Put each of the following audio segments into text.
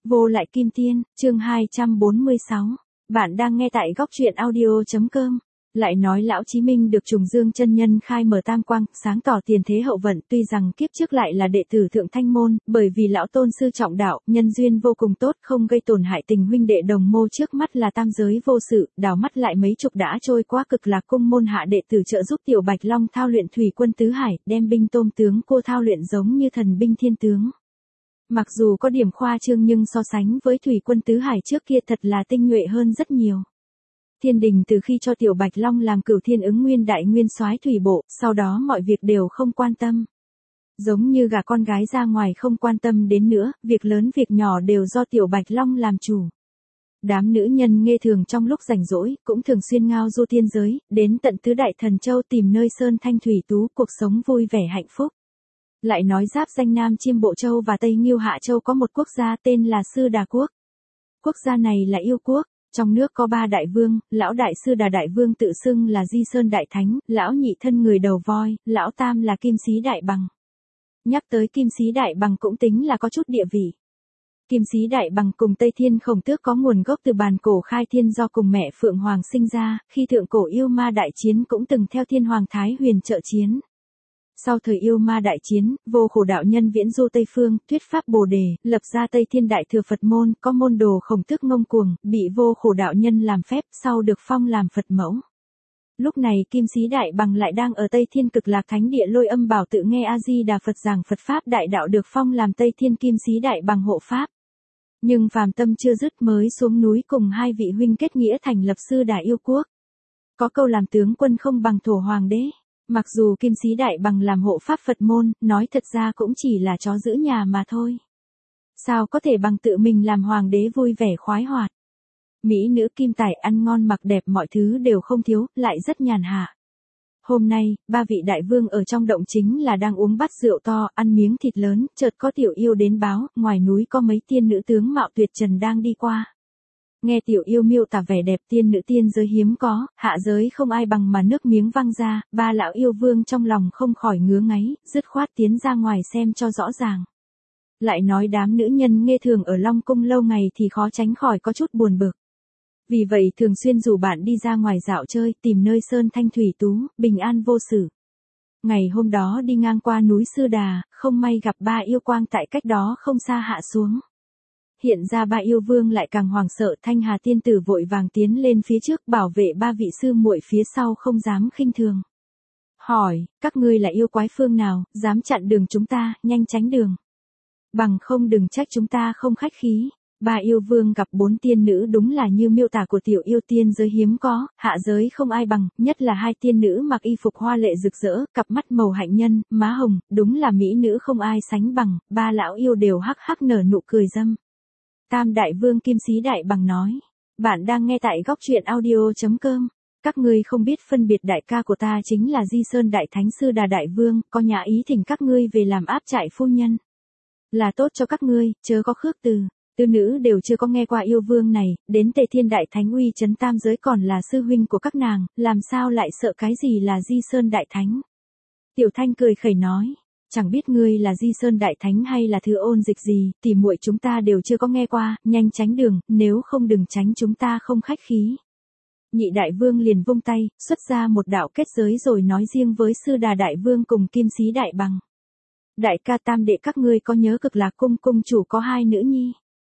Vô lại kim tiên, chương 246. Bạn đang nghe tại góc truyện audio.com. Lại nói lão Chí Minh được Trùng Dương chân nhân khai mở tam quang, sáng tỏ tiền thế hậu vận, tuy rằng kiếp trước lại là đệ tử Thượng Thanh môn, bởi vì lão tôn sư trọng đạo, nhân duyên vô cùng tốt, không gây tổn hại tình huynh đệ đồng mô, trước mắt là tam giới vô sự, đảo mắt lại mấy chục đã trôi qua, Cực Lạc cung môn hạ đệ tử trợ giúp Tiểu Bạch Long thao luyện thủy quân tứ hải, đem binh tôm tướng cô thao luyện giống như thần binh thiên tướng. Mặc dù có điểm khoa trương nhưng so sánh với thủy quân tứ hải trước kia thật là tinh nhuệ hơn rất nhiều. Thiên đình từ khi cho Tiểu Bạch Long làm Cửu Thiên Ứng Nguyên Đại Nguyên Soái thủy bộ, sau đó mọi việc đều không quan tâm. Giống như gả con gái ra ngoài không quan tâm đến nữa, việc lớn việc nhỏ đều do Tiểu Bạch Long làm chủ. Đám nữ nhân nghê thường trong lúc rảnh rỗi, cũng thường xuyên ngao du thiên giới, đến tận tứ đại thần châu tìm nơi sơn thanh thủy tú, cuộc sống vui vẻ hạnh phúc. Lại nói giáp danh Nam Chiêm Bộ Châu và Tây Nghiêu Hạ Châu có một quốc gia tên là Sư Đà Quốc. Quốc gia này là yêu quốc, trong nước có 3 đại vương, lão đại Sư Đà Đại Vương tự xưng là Di Sơn Đại Thánh, lão nhị thân người đầu voi, lão tam là Kim Xí Đại Bằng. Nhắc tới Kim Xí Đại Bằng cũng tính là có chút địa vị. Kim Xí Đại Bằng cùng Tây Thiên Khổng Tước có nguồn gốc từ bàn cổ khai thiên do cùng mẹ Phượng Hoàng sinh ra, khi thượng cổ yêu ma đại chiến cũng từng theo Thiên Hoàng Thái Huyền trợ chiến. Sau thời yêu ma đại chiến, Vô Khổ đạo nhân viễn du Tây Phương, thuyết pháp Bồ Đề, lập ra Tây Thiên Đại Thừa Phật môn, có môn đồ Khổng Tước ngông cuồng, bị Vô Khổ đạo nhân làm phép, sau được phong làm Phật mẫu. Lúc này Kim Xí Đại Bằng lại đang ở Tây Thiên Cực Lạc Thánh Địa Lôi Âm Bảo tự nghe A Di Đà Phật giảng Phật pháp đại đạo, được phong làm Tây Thiên Kim Xí Đại Bằng hộ pháp. Nhưng phàm tâm chưa dứt mới xuống núi cùng 2 vị huynh kết nghĩa thành lập Sư Đà yêu quốc. Có câu làm tướng quân không bằng thổ hoàng đế. Mặc dù Kim Xí Đại Bằng làm hộ pháp Phật môn, nói thật ra cũng chỉ là chó giữ nhà mà thôi. Sao có thể bằng tự mình làm hoàng đế vui vẻ khoái hoạt. Mỹ nữ kim tài ăn ngon mặc đẹp mọi thứ đều không thiếu, lại rất nhàn hạ. Hôm nay, 3 vị đại vương ở trong động chính là đang uống bát rượu to, ăn miếng thịt lớn, chợt có tiểu yêu đến báo, ngoài núi có mấy tiên nữ tướng mạo tuyệt trần đang đi qua. Nghe tiểu yêu miêu tả vẻ đẹp tiên nữ tiên giới hiếm có, hạ giới không ai bằng mà nước miếng văng ra, 3 lão yêu vương trong lòng không khỏi ngứa ngáy, dứt khoát tiến ra ngoài xem cho rõ ràng. Lại nói đám nữ nhân nghê thường ở Long Cung lâu ngày thì khó tránh khỏi có chút buồn bực. Vì vậy thường xuyên rủ bạn đi ra ngoài dạo chơi, tìm nơi sơn thanh thủy tú, bình an vô sự. Ngày hôm đó đi ngang qua núi Sư Đà, không may gặp 3 yêu quang tại cách đó không xa hạ xuống. Hiện ra 3 yêu vương lại càng hoảng sợ, Thanh Hà tiên tử vội vàng tiến lên phía trước bảo vệ 3 vị sư muội phía sau không dám khinh thường. Hỏi, các ngươi là yêu quái phương nào, dám chặn đường chúng ta, nhanh tránh đường. Bằng không đừng trách chúng ta không khách khí. 3 yêu vương gặp 4 tiên nữ đúng là như miêu tả của tiểu yêu tiên giới hiếm có, hạ giới không ai bằng, nhất là 2 tiên nữ mặc y phục hoa lệ rực rỡ, cặp mắt màu hạnh nhân, má hồng, đúng là mỹ nữ không ai sánh bằng, 3 lão yêu đều hắc hắc nở nụ cười dâm. Tam đại vương Kim Xí Đại Bằng nói, bạn đang nghe tại góc truyện audio.com. Các ngươi không biết phân biệt, đại ca của ta chính là Di Sơn Đại Thánh Sư Đà Đại Vương, có nhà ý thỉnh các ngươi về làm áp trại phu nhân. Là tốt cho các ngươi, chớ có khước từ. Tư nữ đều chưa có nghe qua yêu vương này, đến Tề Thiên Đại Thánh uy chấn tam giới còn là sư huynh của các nàng, làm sao lại sợ cái gì là Di Sơn Đại Thánh. Tiểu Thanh cười khẩy nói, chẳng biết ngươi là Di Sơn Đại Thánh hay là Thư Ôn Dịch gì, tỉ muội chúng ta đều chưa có nghe qua, nhanh tránh đường, nếu không đừng tránh chúng ta không khách khí. Nhị đại vương liền vung tay, xuất ra một đạo kết giới rồi nói riêng với Sư Đà Đại Vương cùng Kim Xí Đại Bằng. Đại ca tam đệ các ngươi có nhớ Cực Lạc cung cung chủ có 2 nữ nhi?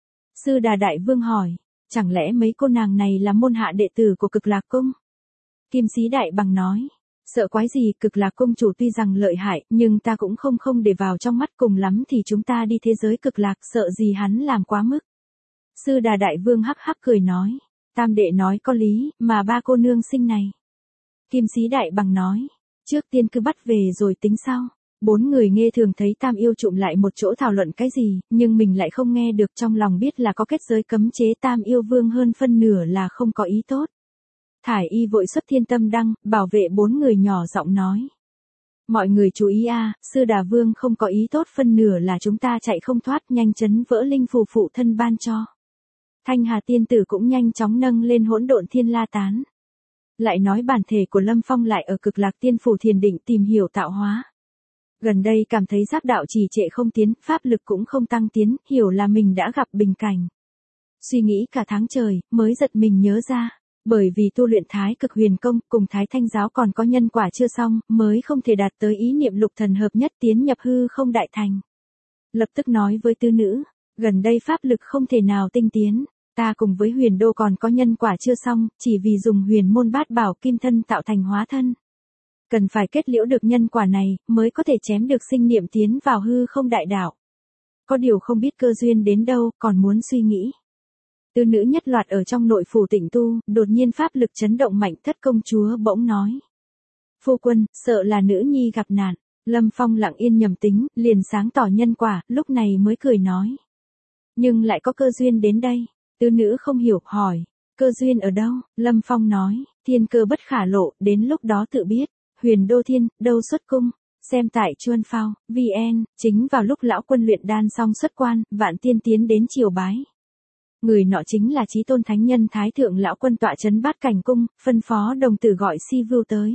Sư Đà Đại Vương hỏi, chẳng lẽ mấy cô nàng này là môn hạ đệ tử của Cực Lạc cung? Kim Xí Đại Bằng nói, sợ quái gì, Cực Lạc cung chủ tuy rằng lợi hại, nhưng ta cũng không để vào trong mắt, cùng lắm thì chúng ta đi thế giới Cực Lạc, sợ gì hắn làm quá mức. Sư Đà Đại Vương hắc hắc cười nói, tam đệ nói có lý, mà 3 cô nương sinh này. Kim Xí Đại Bằng nói, trước tiên cứ bắt về rồi tính sau. 4 người nghe thường thấy tam yêu trụm lại một chỗ thảo luận cái gì, nhưng mình lại không nghe được, trong lòng biết là có kết giới cấm chế, tam yêu vương hơn phân nửa là không có ý tốt. Thải y vội xuất thiên tâm đăng, bảo vệ 4 người nhỏ giọng nói. Mọi người chú ý a, Sư Đà Vương không có ý tốt, phân nửa là chúng ta chạy không thoát, nhanh chấn vỡ linh phù phụ thân ban cho. Thanh Hà tiên tử cũng nhanh chóng nâng lên hỗn độn thiên la tán. Lại nói bản thể của Lâm Phong lại ở Cực Lạc tiên phủ thiền định tìm hiểu tạo hóa. Gần đây cảm thấy giáp đạo trì trệ không tiến, pháp lực cũng không tăng tiến, hiểu là mình đã gặp bình cảnh. Suy nghĩ cả tháng trời, mới giật mình nhớ ra. Bởi vì tu luyện Thái Cực Huyền Công cùng Thái Thanh Giáo còn có nhân quả chưa xong, mới không thể đạt tới ý niệm lục thần hợp nhất tiến nhập hư không đại thành. Lập tức nói với tứ nữ, gần đây pháp lực không thể nào tinh tiến, ta cùng với Huyền Đô còn có nhân quả chưa xong, chỉ vì dùng huyền môn bát bảo kim thân tạo thành hóa thân. Cần phải kết liễu được nhân quả này, mới có thể chém được sinh niệm tiến vào hư không đại đạo. Có điều không biết cơ duyên đến đâu, còn muốn suy nghĩ. Tứ nữ nhất loạt ở trong nội phủ tịnh tu, đột nhiên pháp lực chấn động mạnh, thất công chúa bỗng nói. Phu quân, sợ là nữ nhi gặp nạn. Lâm Phong lặng yên nhầm tính, liền sáng tỏ nhân quả, lúc này mới cười nói. Nhưng lại có cơ duyên đến đây. Tứ nữ không hiểu, hỏi. Cơ duyên ở đâu? Lâm Phong nói, thiên cơ bất khả lộ, đến lúc đó tự biết. Huyền Đô Thiên, đâu xuất cung. Xem tại Chuân Phao, VN, chính vào lúc lão quân luyện đan xong xuất quan, vạn tiên tiến đến triều bái. Người nọ chính là Chí Tôn Thánh Nhân Thái Thượng lão quân tọa trấn Bát Cảnh cung, phân phó đồng tử gọi Si Vưu tới.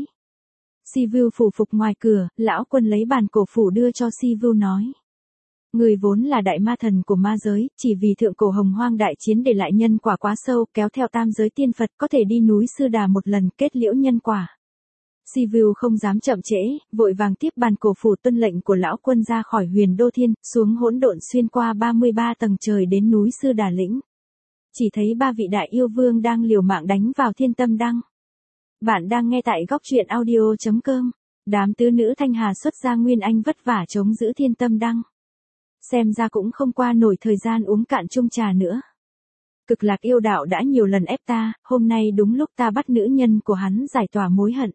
Si Vưu phủ phục ngoài cửa, lão quân lấy bàn cổ phủ đưa cho Si Vưu nói. Người vốn là đại ma thần của ma giới, chỉ vì thượng cổ hồng hoang đại chiến để lại nhân quả quá sâu, kéo theo tam giới tiên Phật có thể đi núi Sư Đà một lần kết liễu nhân quả. Si Vưu không dám chậm trễ, vội vàng tiếp bàn cổ phủ tuân lệnh của lão quân ra khỏi Huyền Đô Thiên, xuống hỗn độn xuyên qua 33 tầng trời đến núi Sư Đà lĩnh. Chỉ thấy ba vị đại yêu vương đang liều mạng đánh vào Thiên Tâm Đăng. Bạn đang nghe tại góc truyện audio.com. Đám tứ nữ Thanh Hà xuất ra Nguyên Anh vất vả chống giữ Thiên Tâm Đăng. Xem ra cũng không qua nổi thời gian uống cạn chung trà nữa. Cực Lạc yêu đạo đã nhiều lần ép ta, hôm nay đúng lúc ta bắt nữ nhân của hắn giải tỏa mối hận.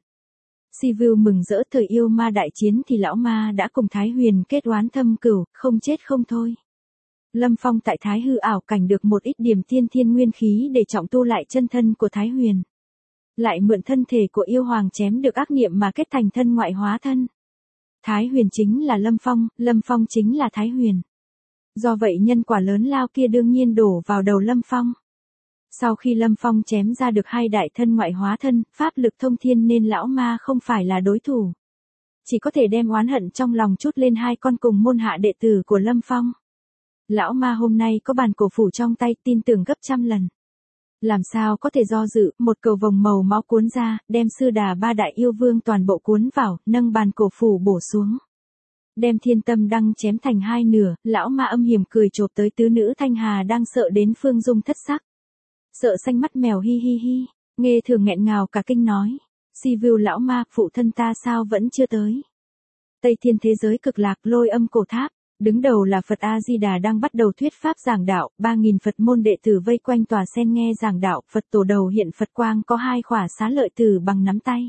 Si Vưu mừng rỡ, thời yêu ma đại chiến thì lão ma đã cùng Thái Huyền kết oán thâm cửu, không chết không thôi. Lâm Phong tại Thái Hư ảo cảnh được một ít điểm tiên thiên nguyên khí để trọng tu lại chân thân của Thái Huyền. Lại mượn thân thể của yêu hoàng chém được ác niệm mà kết thành thân ngoại hóa thân. Thái Huyền chính là Lâm Phong chính là Thái Huyền. Do vậy nhân quả lớn lao kia đương nhiên đổ vào đầu Lâm Phong. Sau khi Lâm Phong chém ra được hai đại thân ngoại hóa thân, pháp lực thông thiên nên lão ma không phải là đối thủ. Chỉ có thể đem oán hận trong lòng trút lên hai con cùng môn hạ đệ tử của Lâm Phong. Lão ma hôm nay có bàn cổ phủ trong tay, tin tưởng gấp trăm lần. Làm sao có thể do dự, một cầu vồng màu máu cuốn ra, đem Sư Đà ba đại yêu vương toàn bộ cuốn vào, nâng bàn cổ phủ bổ xuống. Đem Thiên Tâm Đăng chém thành hai nửa, lão ma âm hiểm cười chộp tới tứ nữ Thanh Hà đang sợ đến phương dung thất sắc. Sợ xanh mắt mèo hi hi hi, nghe thường nghẹn ngào cả kinh nói. Si Vưu lão ma, phụ thân ta sao vẫn chưa tới. Tây Thiên thế giới Cực Lạc Lôi Âm cổ tháp, đứng đầu là Phật A-di-đà đang bắt đầu thuyết pháp giảng đạo, 3.000 Phật môn đệ tử vây quanh tòa sen nghe giảng đạo, Phật tổ đầu hiện Phật quang có hai khỏa xá lợi tử bằng nắm tay.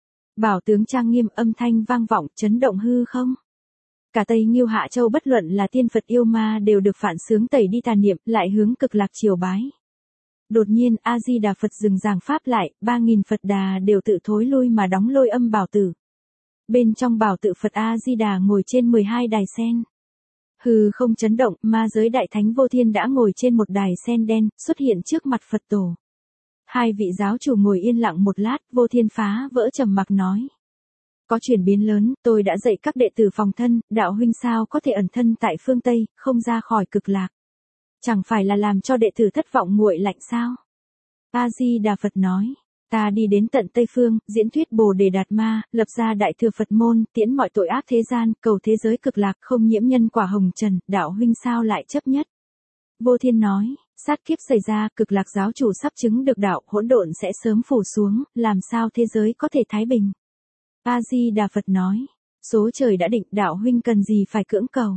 Bảo tướng trang nghiêm, âm thanh vang vọng chấn động hư không. Cả Tây Nghiêu Hạ Châu bất luận là tiên Phật yêu ma đều được phản xướng tẩy đi tà niệm, lại hướng Cực Lạc triều bái. Đột nhiên A-di-đà Phật dừng giảng pháp lại, 3.000 Phật đà đều tự thối lui mà đóng Lôi Âm bảo tử. Bên trong bảo tự Phật A-di-đà ngồi trên 12 đài sen. Hư không chấn động, ma giới đại thánh Vô Thiên đã ngồi trên một đài sen đen, xuất hiện trước mặt Phật tổ. Hai vị giáo chủ ngồi yên lặng một lát, Vô Thiên phá vỡ trầm mặc nói. Có chuyển biến lớn, tôi đã dạy các đệ tử phòng thân, đạo huynh sao có thể ẩn thân tại phương Tây, không ra khỏi Cực Lạc. Chẳng phải là làm cho đệ tử thất vọng nguội lạnh sao? A-di-đà Phật nói. Ta đi đến tận Tây Phương, diễn thuyết Bồ Đề Đạt Ma, lập ra đại thừa Phật môn, tiễn mọi tội ác thế gian, cầu thế giới Cực Lạc không nhiễm nhân quả hồng trần, đạo huynh sao lại chấp nhất. Vô Thiên nói, sát kiếp xảy ra, Cực Lạc giáo chủ sắp chứng được đạo, hỗn độn sẽ sớm phủ xuống, làm sao thế giới có thể thái bình. A-di-đà Phật nói, số trời đã định, đạo huynh cần gì phải cưỡng cầu.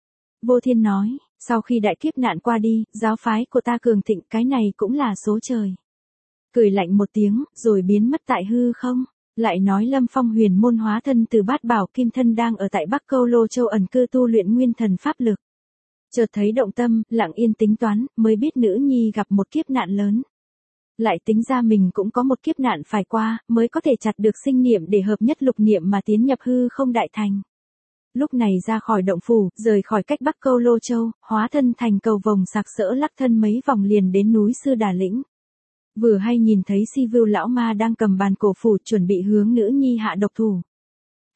Vô Thiên nói, sau khi đại kiếp nạn qua đi, giáo phái của ta cường thịnh, cái này cũng là số trời. Cười lạnh một tiếng, rồi biến mất tại hư không. Lại nói Lâm Phong huyền môn hóa thân từ bát bảo kim thân đang ở tại Bắc Câu Lô Châu ẩn cư tu luyện nguyên thần pháp lực. Chợt thấy động tâm, lặng yên tính toán, mới biết nữ nhi gặp một kiếp nạn lớn. Lại tính ra mình cũng có một kiếp nạn phải qua, mới có thể chặt được sinh niệm để hợp nhất lục niệm mà tiến nhập hư không đại thành. Lúc này ra khỏi động phủ, rời khỏi cách Bắc Câu Lô Châu, hóa thân thành cầu vồng sặc sỡ lắc thân mấy vòng liền đến núi Sư Đà lĩnh. Vừa hay nhìn thấy Si Vưu lão ma đang cầm bàn cổ phủ chuẩn bị hướng nữ nhi hạ độc thủ.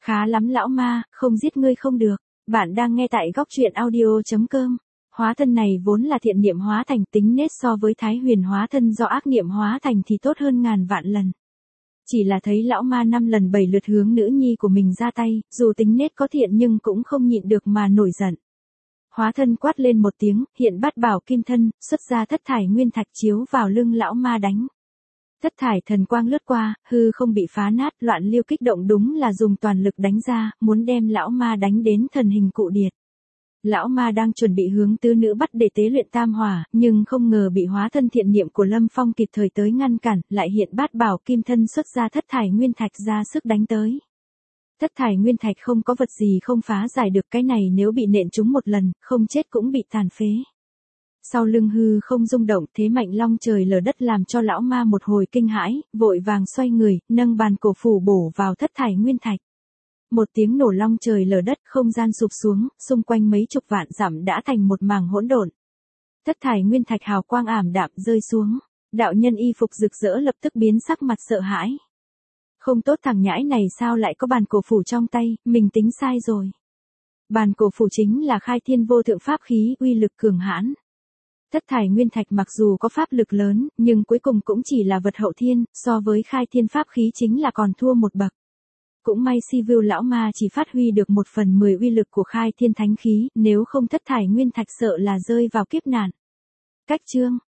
Khá lắm lão ma, không giết ngươi không được. Bạn đang nghe tại góc truyện audio.com. Hóa thân này vốn là thiện niệm hóa thành, tính nết so với Thái Huyền hóa thân do ác niệm hóa thành thì tốt hơn ngàn vạn lần. Chỉ là thấy lão ma 5 lần 7 lượt hướng nữ nhi của mình ra tay, dù tính nết có thiện nhưng cũng không nhịn được mà nổi giận. Hóa thân quát lên một tiếng, hiện bát bảo kim thân, xuất ra thất thải nguyên thạch chiếu vào lưng lão ma đánh. Thất thải thần quang lướt qua, hư không bị phá nát, loạn lưu kích động đúng là dùng toàn lực đánh ra, muốn đem lão ma đánh đến thần hình cụ điệt. Lão ma đang chuẩn bị hướng tứ nữ bắt để tế luyện tam hỏa, nhưng không ngờ bị hóa thân thiện niệm của Lâm Phong kịp thời tới ngăn cản, lại hiện bát bảo kim thân xuất ra thất thải nguyên thạch ra sức đánh tới. Thất thải nguyên thạch không có vật gì không phá giải được, cái này nếu bị nện trúng một lần, không chết cũng bị tàn phế. Sau lưng hư không rung động, thế mạnh long trời lở đất làm cho lão ma một hồi kinh hãi, vội vàng xoay người, nâng bàn cổ phủ bổ vào thất thải nguyên thạch. Một tiếng nổ long trời lở đất, không gian sụp xuống, xung quanh mấy chục vạn dặm đã thành một mảng hỗn độn. Thất thải nguyên thạch hào quang ảm đạm rơi xuống, đạo nhân y phục rực rỡ lập tức biến sắc mặt sợ hãi. Không tốt, thằng nhãi này sao lại có bàn cổ phủ trong tay, mình tính sai rồi. Bàn cổ phủ chính là khai thiên vô thượng pháp khí, uy lực cường hãn. Thất thải nguyên thạch mặc dù có pháp lực lớn, nhưng cuối cùng cũng chỉ là vật hậu thiên, so với khai thiên pháp khí chính là còn thua một bậc. Cũng may Sivu lão ma chỉ phát huy được 1/10 uy lực của khai thiên thánh khí, nếu không thất thải nguyên thạch sợ là rơi vào kiếp nạn. Cách chương